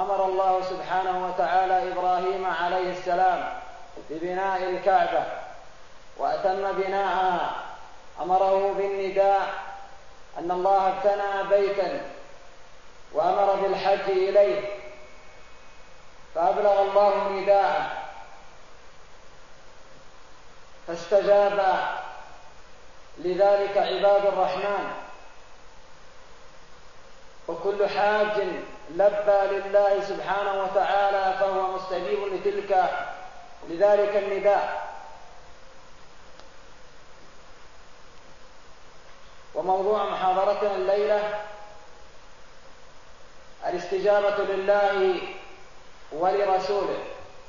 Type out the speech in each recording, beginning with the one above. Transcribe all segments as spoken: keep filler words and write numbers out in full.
أمر الله سبحانه وتعالى إبراهيم عليه السلام ببناء الكعبة وأتم بناءها، أمره بالنداء أن الله ابتنى بيتا وأمر بالحج إليه، فأبلغ الله نداءه فاستجاب لذلك عباد الرحمن، وكل حاج لبى لله سبحانه وتعالى فهو مستجيب لتلك لذلك النداء. وموضوع محاضرتنا الليلة الاستجابة لله ولرسوله،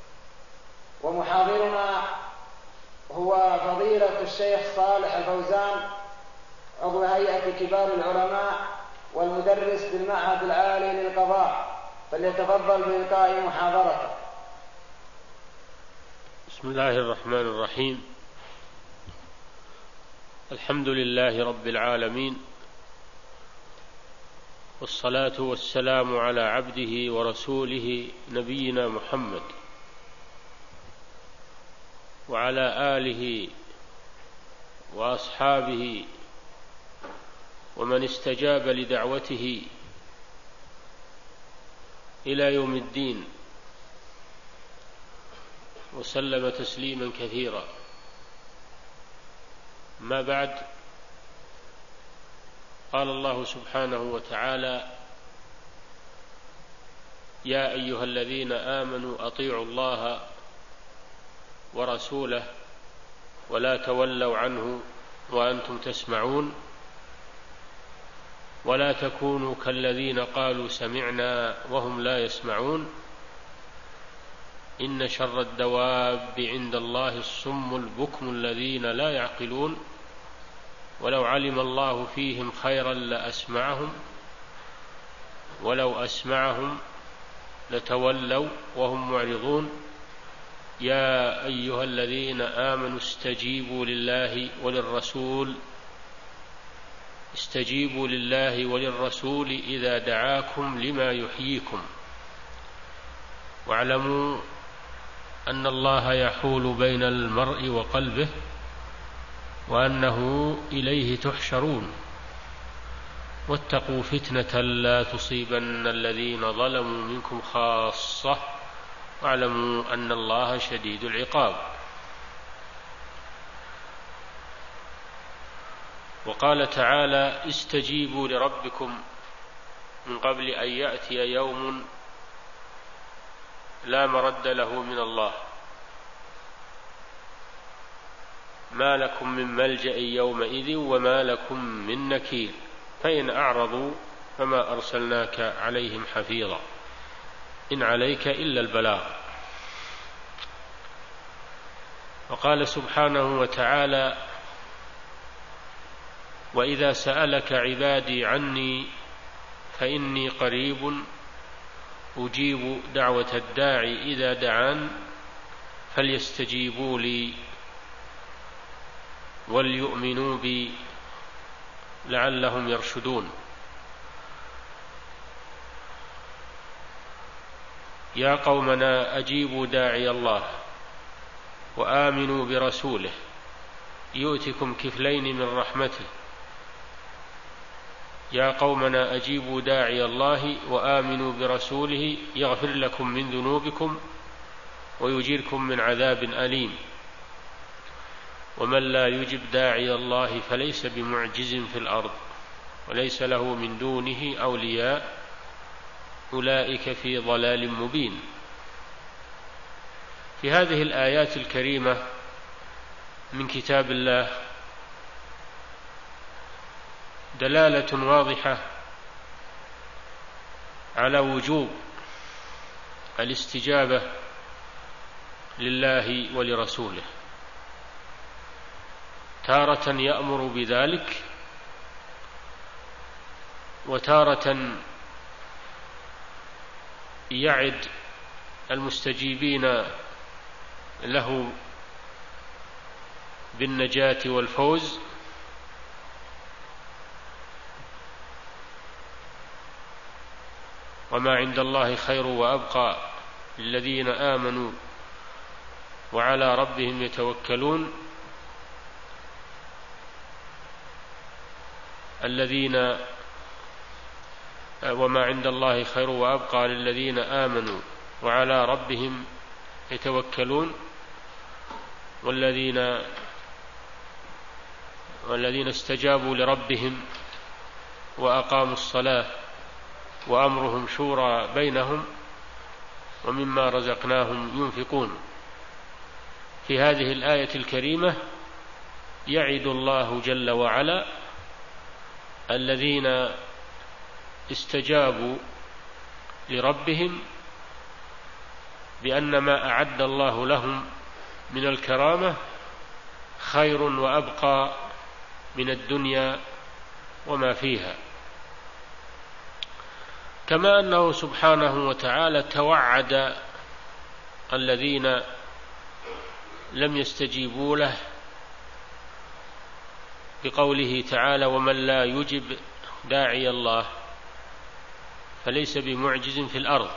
ومحاضرنا هو فضيلة الشيخ صالح الفوزان عضو هيئة كبار العلماء والمدرس بالمعهد العالي للقضاء، فليتفضل بإلقاء محاضرته. بسم الله الرحمن الرحيم. الحمد لله رب العالمين، والصلاة والسلام على عبده ورسوله نبينا محمد وعلى آله وأصحابه ومن استجاب لدعوته إلى يوم الدين، وسلم تسليما كثيرا. ما بعد، قال الله سبحانه وتعالى: يا أيها الذين آمنوا أطيعوا الله ورسوله ولا تولوا عنه وأنتم تسمعون ولا تكونوا كالذين قالوا سمعنا وهم لا يسمعون إن شر الدواب عند الله الصم البكم الذين لا يعقلون ولو علم الله فيهم خيرا لأسمعهم ولو أسمعهم لتولوا وهم معرضون يا أيها الذين آمنوا استجيبوا لله وللرسول استجيبوا لله وللرسول إذا دعاكم لما يحييكم واعلموا أن الله يحول بين المرء وقلبه وأنه إليه تحشرون واتقوا فتنة لا تصيبن الذين ظلموا منكم خاصة واعلموا أن الله شديد العقاب. وقال تعالى: استجيبوا لربكم من قبل أن يأتي يوم لا مرد له من الله ما لكم من ملجأ يومئذ وما لكم من نكير فإن أعرضوا فما أرسلناك عليهم حفيظا إن عليك إلا البلاغ. وقال سبحانه وتعالى: وإذا سألك عبادي عني فإني قريب أجيب دعوة الداعي إذا دعان فليستجيبوا لي وليؤمنوا بي لعلهم يرشدون. يا قومنا أجيبوا داعي الله وآمنوا برسوله يؤتكم كفلين من رحمته. يا قومنا أجيبوا داعي الله وآمنوا برسوله يغفر لكم من ذنوبكم ويجيركم من عذاب أليم. ومن لا يجب داعي الله فليس بمعجز في الأرض وليس له من دونه أولياء أولئك في ضلال مبين. في هذه الآيات الكريمة من كتاب الله دلالة واضحة على وجوب الاستجابة لله ولرسوله، تارة يأمر بذلك وتارة يعد المستجيبين له بالنجاة والفوز، وما عند الله خير وأبقى للذين آمنوا وعلى ربهم يتوكلون الذين وما عند الله خير وأبقى للذين آمنوا وعلى ربهم يتوكلون والذين والذين استجابوا لربهم وأقاموا الصلاة وأمرهم شورى بينهم ومما رزقناهم ينفقون. في هذه الآية الكريمة يعد الله جل وعلا الذين استجابوا لربهم بأن ما أعد الله لهم من الكرامة خير وأبقى من الدنيا وما فيها، كما أنه سبحانه وتعالى توعد الذين لم يستجيبوا له بقوله تعالى: ومن لا يجب داعي الله فليس بمعجز في الأرض،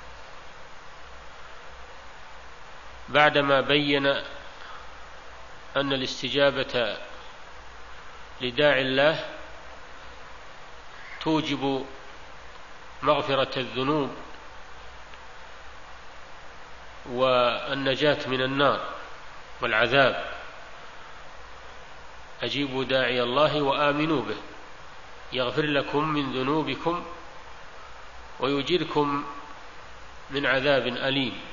بعدما بين أن الاستجابة لداعي الله توجب مغفرة الذنوب والنجاة من النار والعذاب. أجيبوا داعي الله وآمنوا به يغفر لكم من ذنوبكم ويجركم من عذاب أليم.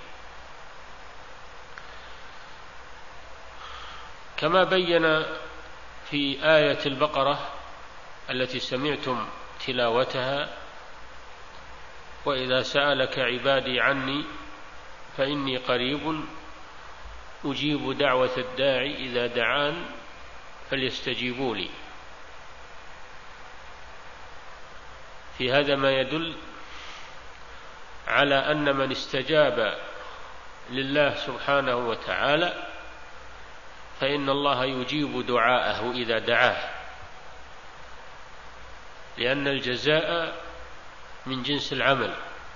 كما بين في آية البقرة التي سمعتم تلاوتها: وإذا سألك عبادي عني فإني قريب أجيب دعوة الداعي إذا دعان فليستجيبوا لي. في هذا ما يدل على أن من استجاب لله سبحانه وتعالى فإن الله يجيب دعاءه إذا دعاه، لأن الجزاء من جنس العمل.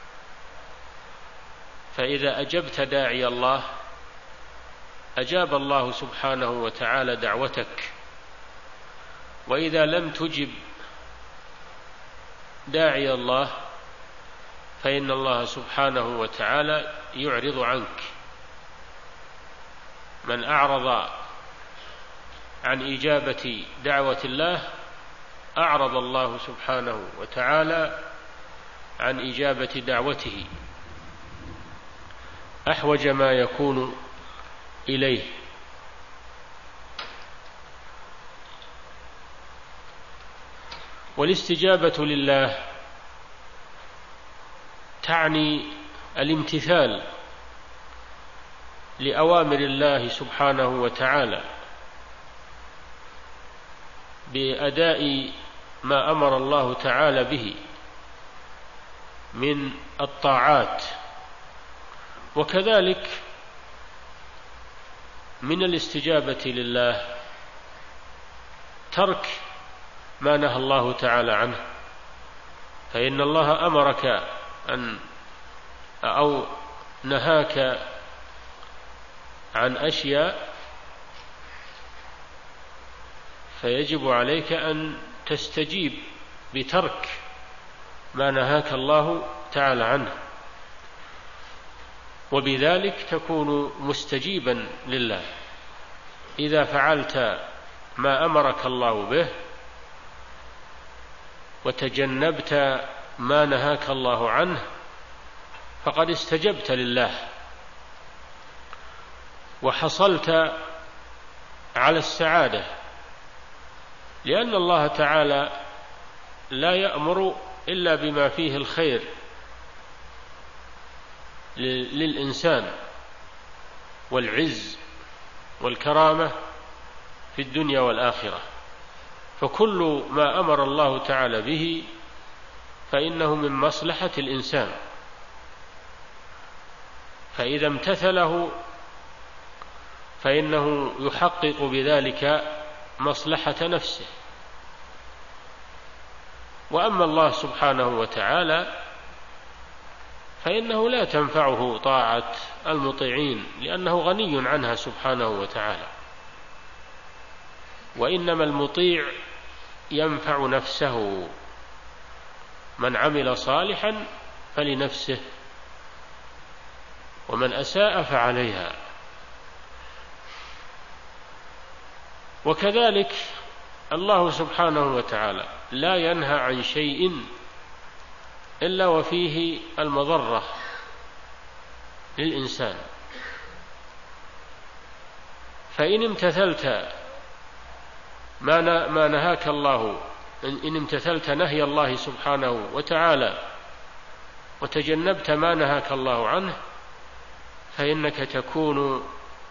فإذا أجبت داعي الله أجاب الله سبحانه وتعالى دعوتك، وإذا لم تجب داعي الله فإن الله سبحانه وتعالى يعرض عنك. من أعرض عن إجابة دعوة الله أعرض الله سبحانه وتعالى عن إجابة دعوته أحوج ما يكون إليه. والاستجابة لله تعني الامتثال لأوامر الله سبحانه وتعالى بأداء ما أمر الله تعالى به من الطاعات، وكذلك من الاستجابة لله ترك ما نهى الله تعالى عنه. فإن الله أمرك أن أو نهاك عن أشياء فيجب عليك أن تستجيب بترك ما نهاك الله تعالى عنه، وبذلك تكون مستجيبا لله. إذا فعلت ما أمرك الله به وتجنبت ما نهاك الله عنه فقد استجبت لله وحصلت على السعادة، لأن الله تعالى لا يأمر إلا بما فيه الخير للإنسان والعز والكرامة في الدنيا والآخرة. فكل ما أمر الله تعالى به فإنه من مصلحة الإنسان، فإذا امتثله فإنه يحقق بذلك مصلحة نفسه. وأما الله سبحانه وتعالى فإنه لا تنفعه طاعة المطيعين، لأنه غني عنها سبحانه وتعالى. وإنما المطيع ينفع نفسه، من عمل صالحا فلنفسه ومن أساء فعليها. وكذلك الله سبحانه وتعالى لا ينهى عن شيء إلا وفيه المضرة للإنسان، فإن امتثلت ما نهاك الله، إن امتثلت نهي الله سبحانه وتعالى وتجنبت ما نهاك الله عنه، فإنك تكون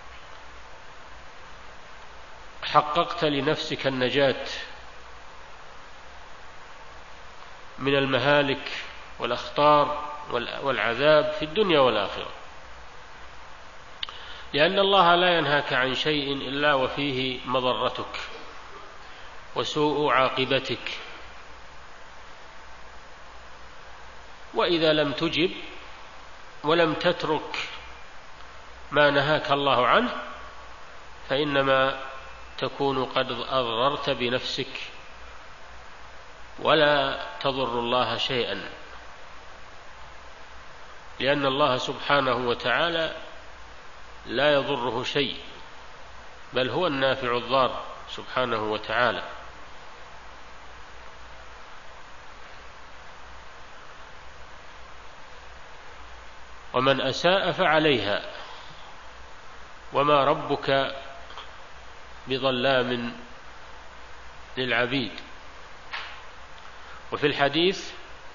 حققت لنفسك النجاة من المهالك والأخطار والعذاب في الدنيا والآخرة، لأن الله لا ينهاك عن شيء إلا وفيه مضرتك وسوء عاقبتك. وإذا لم تجب ولم تترك ما نهاك الله عنه، فإنما تكون قد أضررت بنفسك ولا تضر الله شيئا، لأن الله سبحانه وتعالى لا يضره شيء، بل هو النافع الضار سبحانه وتعالى. ومن أساء فعليها وما ربك بظلام للعبيد. وفي الحديث: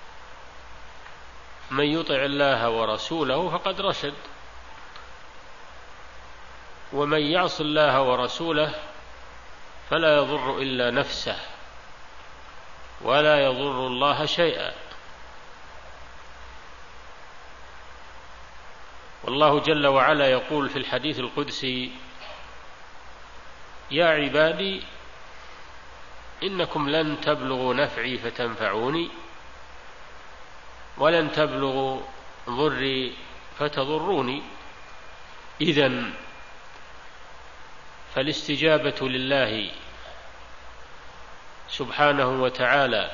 من يطع الله ورسوله فقد رشد، ومن يعص الله ورسوله فلا يضر إلا نفسه ولا يضر الله شيئا. والله جل وعلا يقول في الحديث القدسي: يا عبادي إنكم لن تبلغوا نفعي فتنفعوني ولن تبلغوا ضري فتضروني. إذن فالاستجابة لله سبحانه وتعالى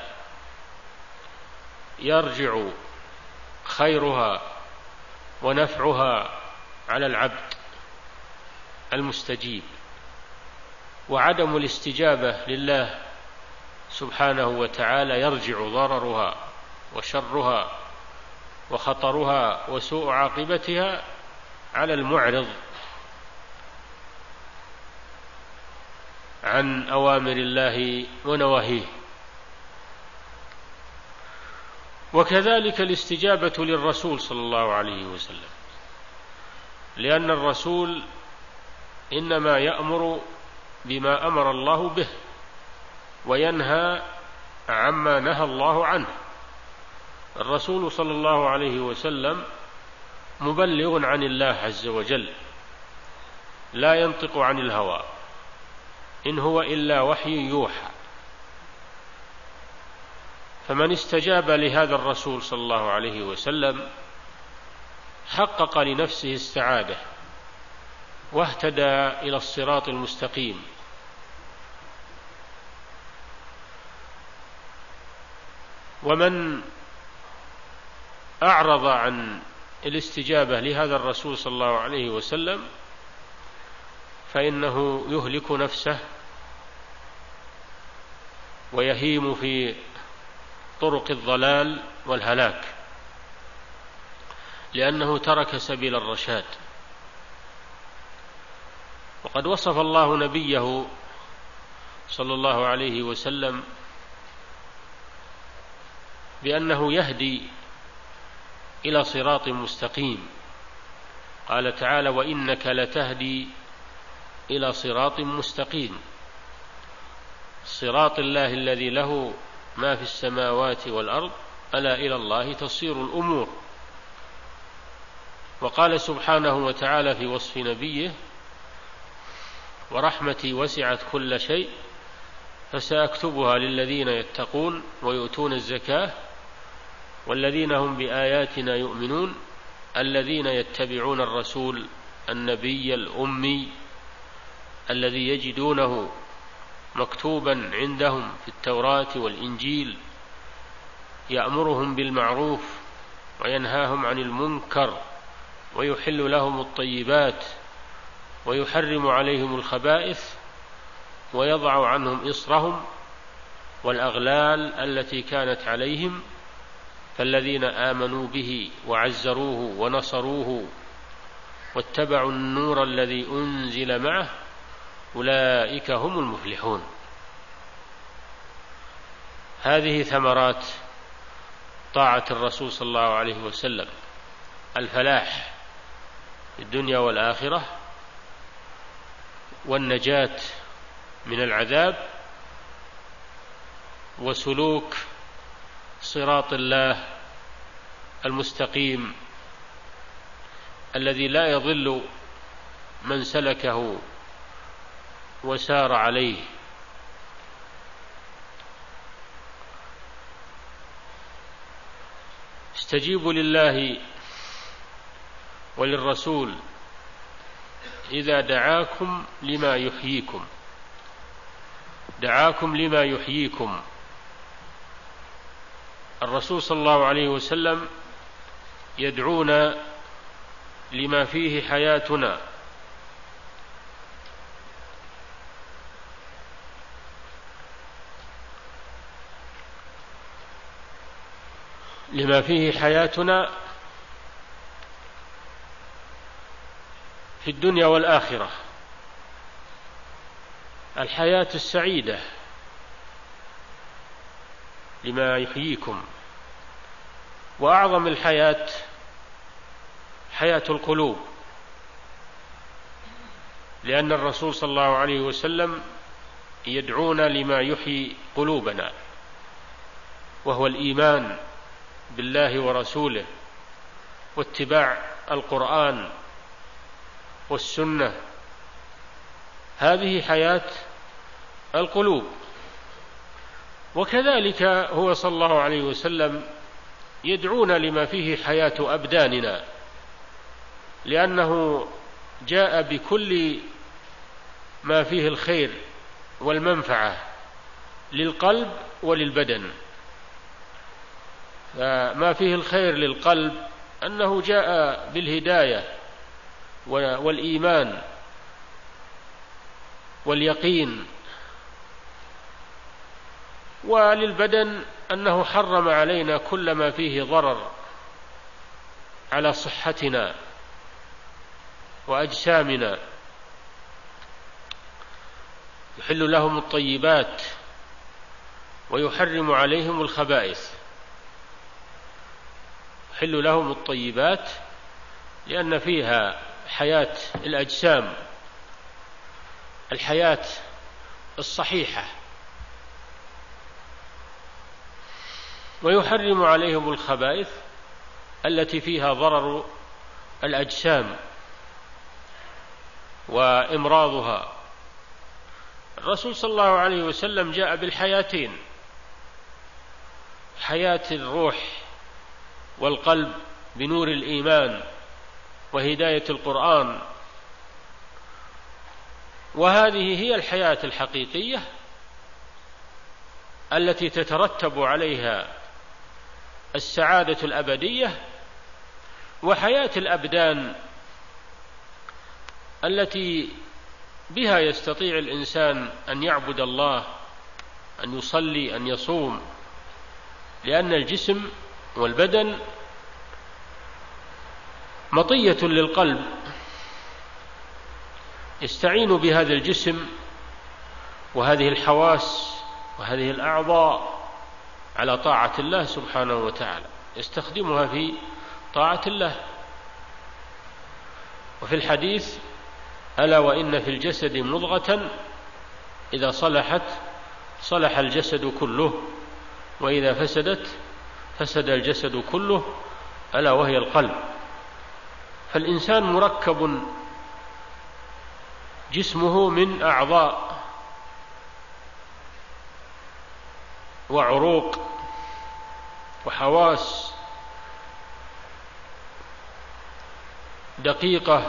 يرجع خيرها ونفعها على العبد المستجيب، وعدم الاستجابة لله سبحانه وتعالى يرجع ضررها وشرها وخطرها وسوء عاقبتها على المعرض عن أوامر الله ونواهيه. وكذلك الاستجابة للرسول صلى الله عليه وسلم، لأن الرسول إنما يأمر بما أمر الله به وينهى عما نهى الله عنه. الرسول صلى الله عليه وسلم مبلغ عن الله عز وجل، لا ينطق عن الهوى، إن هو إلا وحي يوحى. فمن استجاب لهذا الرسول صلى الله عليه وسلم حقق لنفسه السعادة واهتدى إلى الصراط المستقيم. ومن أعرض عن الاستجابة لهذا الرسول صلى الله عليه وسلم فإنه يهلك نفسه ويهيم في طرق الضلال والهلاك، لأنه ترك سبيل الرشاد. وقد وصف الله نبيه صلى الله عليه وسلم بأنه يهدي إلى صراط مستقيم. قال تعالى: وإنك لتهدي إلى صراط مستقيم، صراط الله الذي له ما في السماوات والأرض، ألا إلى الله تصير الأمور. وقال سبحانه وتعالى في وصف نبيه: ورحمتي وسعت كل شيء فسأكتبها للذين يتقون ويؤتون الزكاة والذين هم بآياتنا يؤمنون الذين يتبعون الرسول النبي الأمي الذي يجدونه مكتوبا عندهم في التوراة والإنجيل يأمرهم بالمعروف وينهاهم عن المنكر ويحل لهم الطيبات ويحرم عليهم الخبائث ويضع عنهم إصرهم والأغلال التي كانت عليهم. فالذين آمنوا به وعزروه ونصروه واتبعوا النور الذي أنزل معه أولئك هم المفلحون. هذه ثمرات طاعة الرسول صلى الله عليه وسلم: الفلاح في الدنيا والآخرة، والنجاة من العذاب، وسلوك صراط الله المستقيم الذي لا يضل من سلكه وسار عليه. استجيبوا لله وللرسول إذا دعاكم لما يحييكم دعاكم لما يحييكم. الرسول صلى الله عليه وسلم يدعونا لما فيه حياتنا، لما فيه حياتنا في الدنيا والآخرة، الحياة السعيدة، لما يحييكم. وأعظم الحياة حياة القلوب، لأن الرسول صلى الله عليه وسلم يدعونا لما يحيي قلوبنا، وهو الإيمان بالله ورسوله واتباع القرآن والسنة. هذه حياة القلوب. وكذلك هو صلى الله عليه وسلم يدعونا لما فيه حياة أبداننا، لأنه جاء بكل ما فيه الخير والمنفعة للقلب وللبدن. فما فيه الخير للقلب أنه جاء بالهداية والإيمان واليقين، وللبدن أنه حرم علينا كل ما فيه ضرر على صحتنا وأجسامنا. يحل لهم الطيبات ويحرم عليهم الخبائث. يحل لهم الطيبات لأن فيها حياة الأجسام، الحياة الصحيحة، ويحرم عليهم الخبائث التي فيها ضرر الأجسام وإمراضها. الرسول صلى الله عليه وسلم جاء بالحياتين: حياة الروح والقلب بنور الإيمان وهداية القرآن، وهذه هي الحياة الحقيقية التي تترتب عليها السعادة الأبدية، وحياة الأبدان التي بها يستطيع الإنسان أن يعبد الله، أن يصلي، أن يصوم، لأن الجسم والبدن مطية للقلب، يستعين بهذا الجسم وهذه الحواس وهذه الأعضاء على طاعة الله سبحانه وتعالى، يستخدمها في طاعة الله. وفي الحديث: ألا وإن في الجسد مضغة إذا صلحت صلح الجسد كله، وإذا فسدت فسد الجسد كله، ألا وهي القلب. فالإنسان مركب جسمه من أعضاء وعروق وحواس دقيقة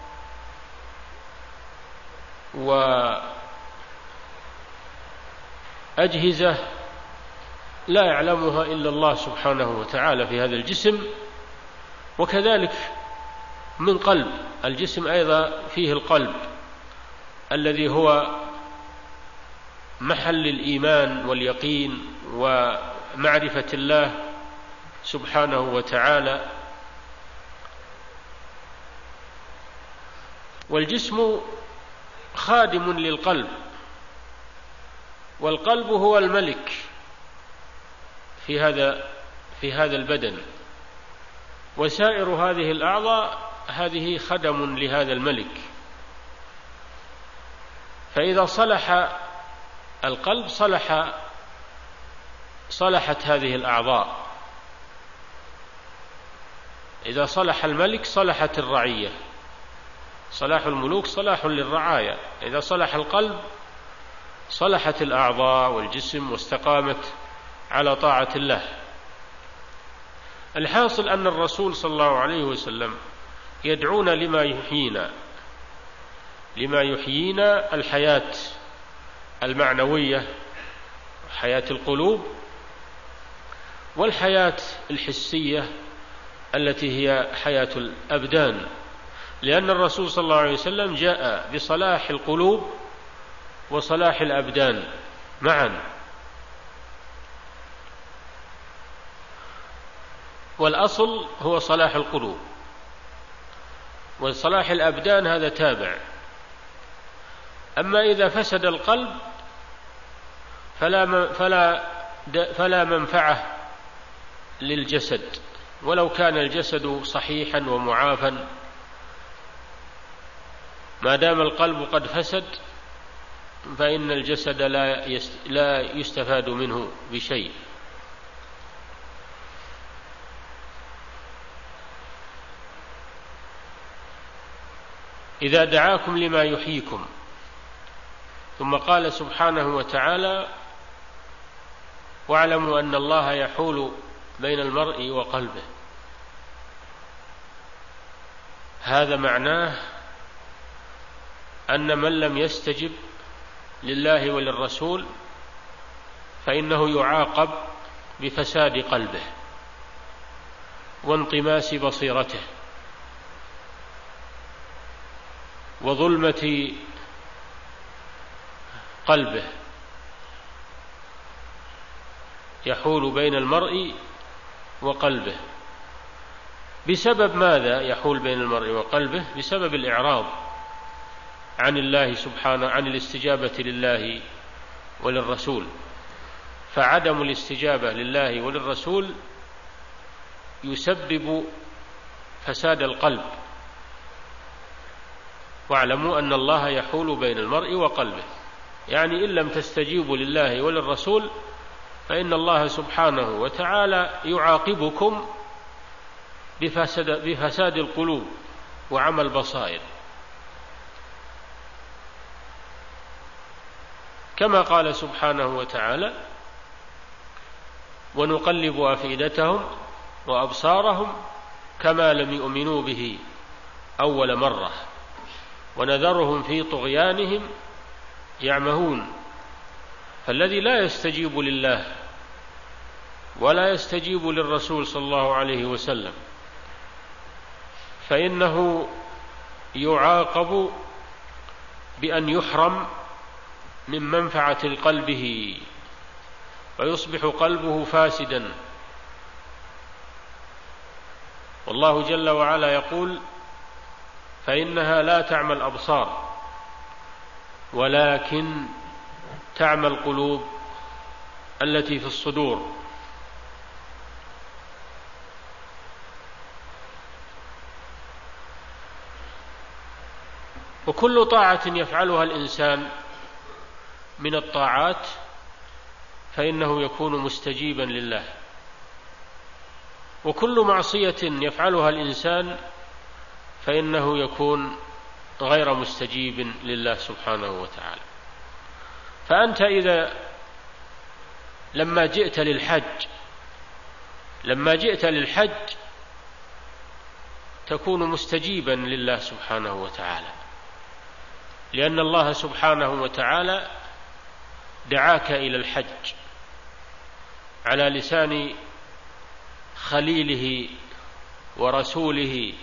وأجهزة لا يعلمها إلا الله سبحانه وتعالى في هذا الجسم، وكذلك من قلب. الجسم أيضا فيه القلب الذي هو محل الإيمان واليقين ومعرفة الله سبحانه وتعالى. والجسم خادم للقلب، والقلب هو الملك في هذا في هذا البدن، وسائر هذه الأعضاء هذه خدم لهذا الملك. فإذا صلح القلب صلح صلحت هذه الأعضاء، إذا صلح الملك صلحت الرعية، صلاح الملوك صلاح للرعاية. إذا صلح القلب صلحت الأعضاء والجسم واستقامت على طاعة الله. الحاصل أن الرسول صلى الله عليه وسلم يدعونا لما يحيينا لما يحيينا الحياة المعنوية، حياة القلوب، والحياة الحسية التي هي حياة الأبدان، لأن الرسول صلى الله عليه وسلم جاء بصلاح القلوب وصلاح الأبدان معا. والأصل هو صلاح القلوب، وصلاح الأبدان هذا تابع. أما إذا فسد القلب فلا فلا فلا منفعة للجسد، ولو كان الجسد صحيحا ومعافا، ما دام القلب قد فسد فإن الجسد لا يستفاد منه بشيء. إذا دعاكم لما يحييكم. ثم قال سبحانه وتعالى: واعلموا أن الله يحول بين المرء وقلبه. هذا معناه أن من لم يستجب لله وللرسول فإنه يعاقب بفساد قلبه وانطماس بصيرته وظلمة قلبه. يحول بين المرء وقلبه. بسبب ماذا يحول بين المرء وقلبه؟ بسبب الإعراض عن الله سبحانه، عن الاستجابة لله وللرسول. فعدم الاستجابة لله وللرسول يسبب فساد القلب. واعلموا أن الله يحول بين المرء وقلبه، يعني إن لم تستجيبوا لله وللرسول فإن الله سبحانه وتعالى يعاقبكم بفساد, بفساد القلوب وعمى البصائر، كما قال سبحانه وتعالى: ونقلب أفئدتهم وأبصارهم كما لم يؤمنوا به أول مرة ونذرهم في طغيانهم يعمهون. فالذي لا يستجيب لله ولا يستجيب للرسول صلى الله عليه وسلم فإنه يعاقب بأن يحرم من منفعة قلبه ويصبح قلبه فاسدا. والله جل وعلا يقول: فإنها لا تعمى الأبصار ولكن تعمى القلوب التي في الصدور. وكل طاعة يفعلها الإنسان من الطاعات فإنه يكون مستجيبا لله، وكل معصية يفعلها الإنسان فإنه يكون غير مستجيب لله سبحانه وتعالى. فأنت إذا لما جئت للحج لما جئت للحج تكون مستجيبا لله سبحانه وتعالى، لأن الله سبحانه وتعالى دعاك إلى الحج على لسان خليله ورسوله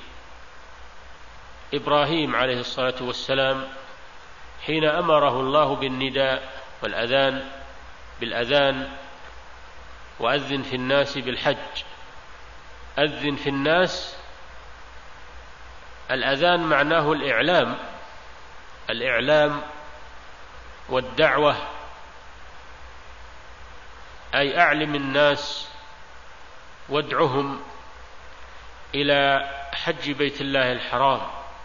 إبراهيم عليه الصلاة والسلام حين أمره الله بالنداء والأذان بالأذان وأذن في الناس بالحج. أذن في الناس، الأذان معناه الإعلام الإعلام والدعوة، أي أعلم الناس وادعهم إلى حج بيت الله الحرام.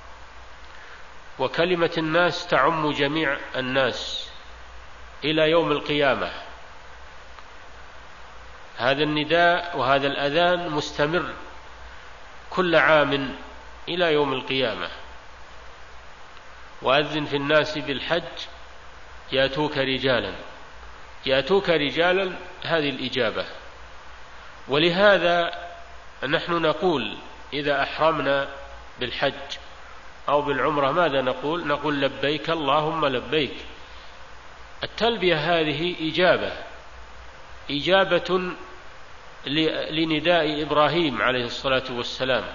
وكلمة الناس تعم جميع الناس إلى يوم القيامة. هذا النداء وهذا الأذان مستمر كل عام إلى يوم القيامة. وأذن في الناس بالحج يأتوك رجالا يأتوك رجالا هذه الإجابة. ولهذا نحن نقول إذا أحرمنا بالحج أو بالعمرة ماذا نقول؟ نقول لبيك اللهم لبيك. التلبية هذه إجابة إجابة لنداء إبراهيم عليه الصلاة والسلام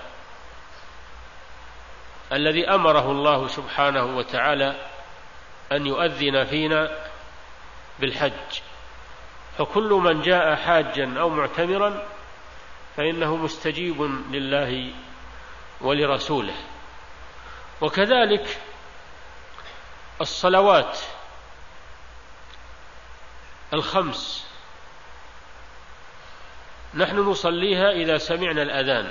الذي أمره الله سبحانه وتعالى أن يؤذن فينا بالحج. فكل من جاء حاجا أو معتمرا فإنه مستجيب لله ولرسوله. وكذلك الصلوات الخمس نحن نصليها إذا سمعنا الأذان.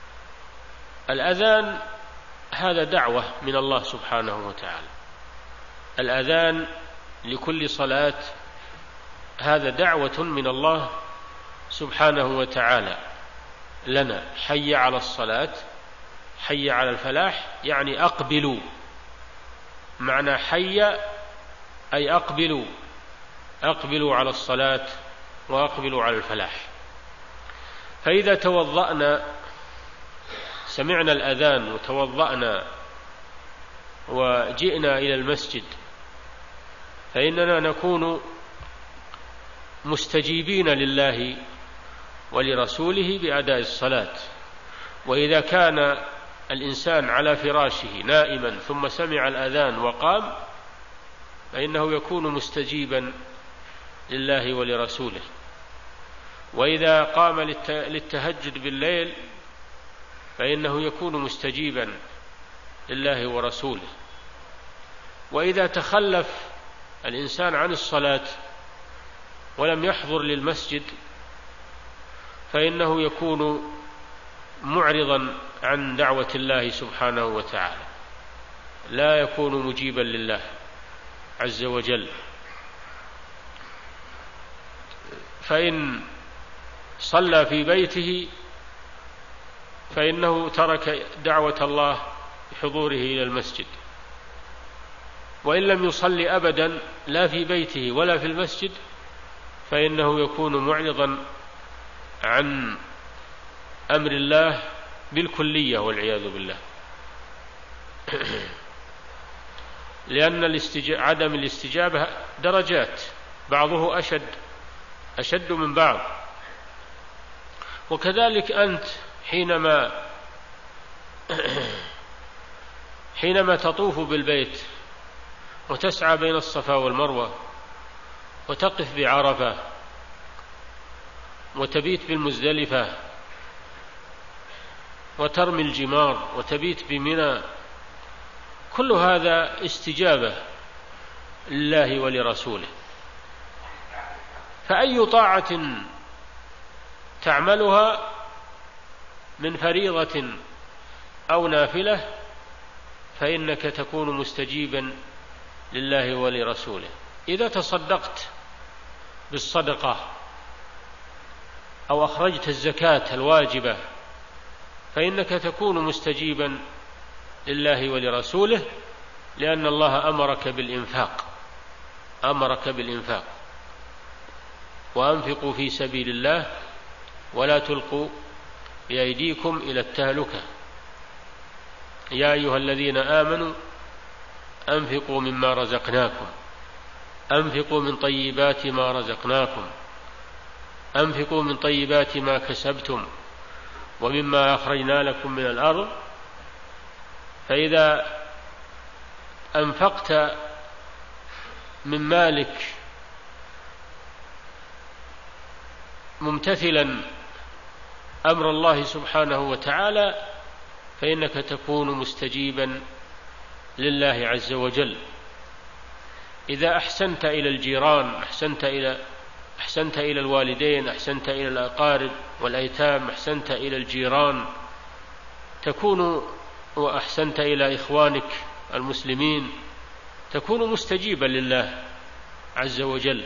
الأذان هذا دعوة من الله سبحانه وتعالى. الأذان لكل صلاة هذا دعوة من الله سبحانه وتعالى لنا. حي على الصلاة، حي على الفلاح، يعني أقبلوا. معنى حي أي أقبلوا أقبلوا على الصلاة وأقبلوا على الفلاح. فإذا توضأنا سمعنا الأذان وتوضأنا وجئنا إلى المسجد فإننا نكون مستجيبين لله ولرسوله بأداء الصلاة. وإذا كان الإنسان على فراشه نائما ثم سمع الأذان وقام فإنه يكون مستجيبا لله ولرسوله. وإذا قام للتهجد بالليل فإنه يكون مستجيبا لله ورسوله. وإذا تخلف الإنسان عن الصلاة ولم يحضر للمسجد فإنه يكون معرضا عن دعوة الله سبحانه وتعالى، لا يكون مجيبا لله عز وجل. فإن صلى في بيته فإنه ترك دعوة الله بحضوره إلى المسجد. وإن لم يصلي أبدا لا في بيته ولا في المسجد فإنه يكون معرضا عن أمر الله بالكلية والعياذ بالله. لأن الاستجا... عدم الاستجابة درجات، بعضه أشد أشد من بعض. وكذلك أنت حينما حينما تطوف بالبيت وتسعى بين الصفا والمروة وتقف بعرفة وتبيت بالمزدلفة وترمي الجمار وتبيت بمنى، كل هذا استجابة لله ولرسوله. فأي طاعة تعملها من فريضة أو نافلة فإنك تكون مستجيبا لله ولرسوله. إذا تصدقت بالصدقة أو أخرجت الزكاة الواجبة فإنك تكون مستجيبا لله ولرسوله، لأن الله أمرك بالإنفاق أمرك بالإنفاق وأنفقوا في سبيل الله ولا تلقوا بأيديكم إلى التهلكة. يا أيها الذين آمنوا أنفقوا مما رزقناكم أنفقوا من طيبات ما رزقناكم أنفقوا من طيبات ما كسبتم ومما أخرجنا لكم من الأرض. فإذا أنفقت من مالك ممتثلا أمر الله سبحانه وتعالى فإنك تكون مستجيبا لله عز وجل. إذا أحسنت إلى الجيران، أحسنت إلى أحسنت إلى الوالدين، أحسنت إلى الأقارب والأيتام، أحسنت إلى الجيران، تكون وأحسنت إلى إخوانك المسلمين، تكون مستجيبا لله عز وجل.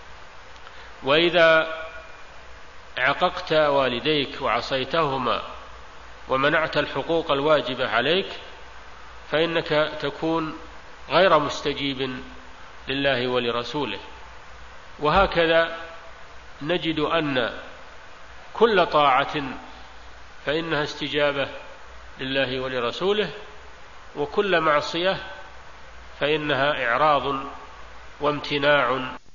وإذا عققت والديك وعصيتهما ومنعت الحقوق الواجبة عليك فإنك تكون غير مستجيب لله ولرسوله. وهكذا نجد أن كل طاعة فإنها استجابة لله ولرسوله، وكل معصية فإنها إعراض وامتناع